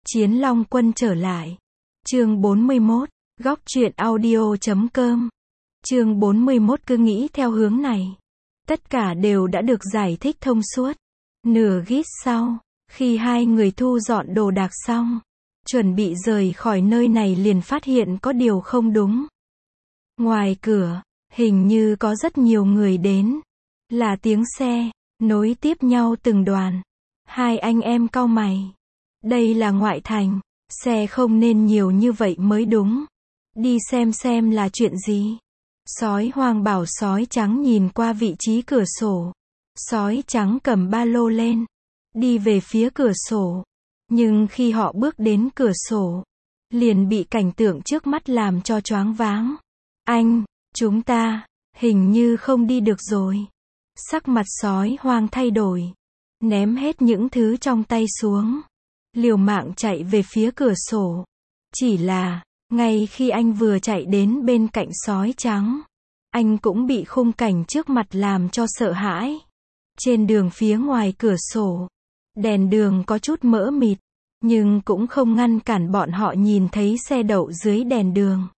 Chiến Long Quân trở lại. Chương 41, góc truyện audio.com. Chương 41 cứ nghĩ theo hướng này. Tất cả đều đã được giải thích thông suốt. Nửa ghít sau, khi hai người thu dọn đồ đạc xong, chuẩn bị rời khỏi nơi này liền phát hiện có điều không đúng. Ngoài cửa, hình như có rất nhiều người đến. Là tiếng xe, nối tiếp nhau từng đoàn. Hai anh em cau mày. Đây là ngoại thành, xe không nên nhiều như vậy mới đúng. Đi xem là chuyện gì. Sói Hoang bảo sói trắng nhìn qua vị trí cửa sổ. Sói trắng cầm ba lô lên, đi về phía cửa sổ. Nhưng khi họ bước đến cửa sổ, liền bị cảnh tượng trước mắt làm cho choáng váng. Anh, chúng ta, hình như không đi được rồi. Sắc mặt sói Hoang thay đổi. Ném hết những thứ trong tay xuống. Liều mạng chạy về phía cửa sổ. Chỉ là, ngay khi anh vừa chạy đến bên cạnh sói trắng, anh cũng bị khung cảnh trước mặt làm cho sợ hãi. Trên đường phía ngoài cửa sổ, đèn đường có chút mỡ mịt, nhưng cũng không ngăn cản bọn họ nhìn thấy xe đậu dưới đèn đường.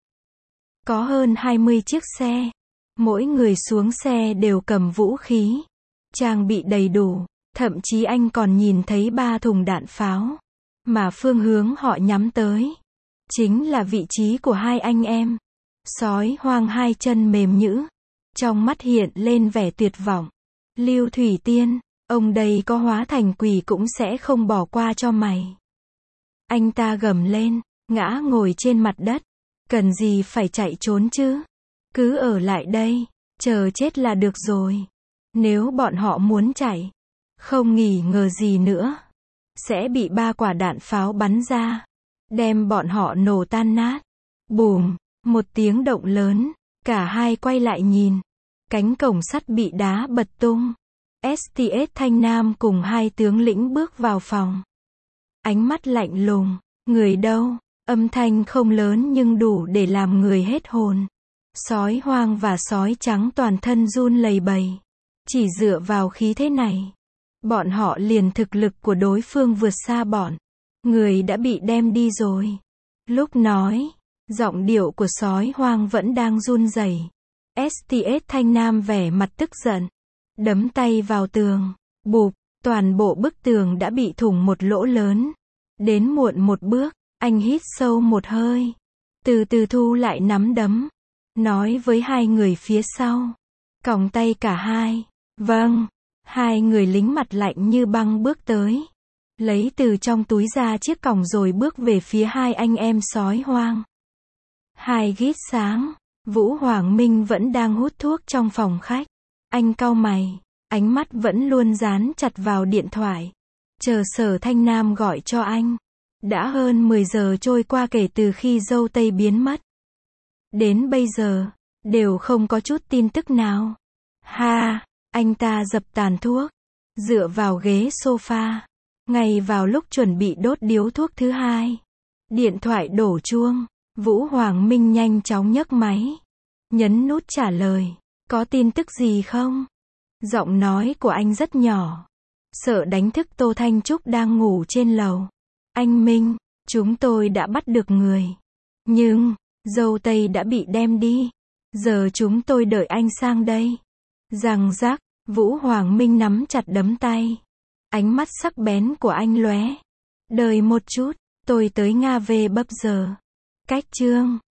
Có hơn 20 chiếc xe. Mỗi người xuống xe đều cầm vũ khí, trang bị đầy đủ. Thậm chí anh còn nhìn thấy 3 thùng đạn pháo. Mà phương hướng họ nhắm tới chính là vị trí của hai anh em. Sói Hoang hai chân mềm nhũn, trong mắt hiện lên vẻ tuyệt vọng. Lưu Thủy Tiên, ông đây có hóa thành quỷ cũng sẽ không bỏ qua cho mày. Anh ta gầm lên, ngã ngồi trên mặt đất. Cần gì phải chạy trốn chứ? Cứ ở lại đây, chờ chết là được rồi. Nếu bọn họ muốn chạy, không nghỉ ngờ gì nữa, sẽ bị 3 quả đạn pháo bắn ra, đem bọn họ nổ tan nát. Bùm, một tiếng động lớn, cả hai quay lại nhìn. Cánh cổng sắt bị đá bật tung. STS Thanh Nam cùng hai tướng lĩnh bước vào phòng. Ánh mắt lạnh lùng, người đâu? Âm thanh không lớn nhưng đủ để làm người hết hồn. Sói Hoang và sói trắng toàn thân run lẩy bẩy. Chỉ dựa vào khí thế này, bọn họ liền thực lực của đối phương vượt xa bọn. Người đã bị đem đi rồi. Lúc nói, giọng điệu của sói Hoang vẫn đang run rẩy. STS Thanh Nam vẻ mặt tức giận, đấm tay vào tường. Bụp, toàn bộ bức tường đã bị thủng một lỗ lớn. Đến muộn một bước, anh hít sâu một hơi, từ từ thu lại nắm đấm, nói với hai người phía sau. Còng tay cả hai. Vâng. Hai người lính mặt lạnh như băng bước tới, lấy từ trong túi ra chiếc còng rồi bước về phía hai anh em sói Hoang. 2 ghít sáng, Vũ Hoàng Minh vẫn đang hút thuốc trong phòng khách. Anh cau mày, ánh mắt vẫn luôn dán chặt vào điện thoại, chờ Sở Thanh Nam gọi cho anh. Đã hơn 10 giờ trôi qua kể từ khi dâu tây biến mất. Đến bây giờ, đều không có chút tin tức nào. Ha! Anh ta dập tàn thuốc, dựa vào ghế sofa. Ngay vào lúc chuẩn bị đốt điếu thuốc thứ hai, điện thoại đổ chuông. Vũ Hoàng Minh nhanh chóng nhấc máy, nhấn nút trả lời. Có tin tức gì không? Giọng nói của anh rất nhỏ, sợ đánh thức Tô Thanh Trúc đang ngủ trên lầu. Anh Minh, chúng tôi đã bắt được người. Nhưng, dâu tây đã bị đem đi. Giờ chúng tôi đợi anh sang đây. Răng rắc, Vũ Hoàng Minh nắm chặt đấm tay. Ánh mắt sắc bén của anh lóe. Đợi một chút, tôi tới Nga về bấp giờ. Cách chương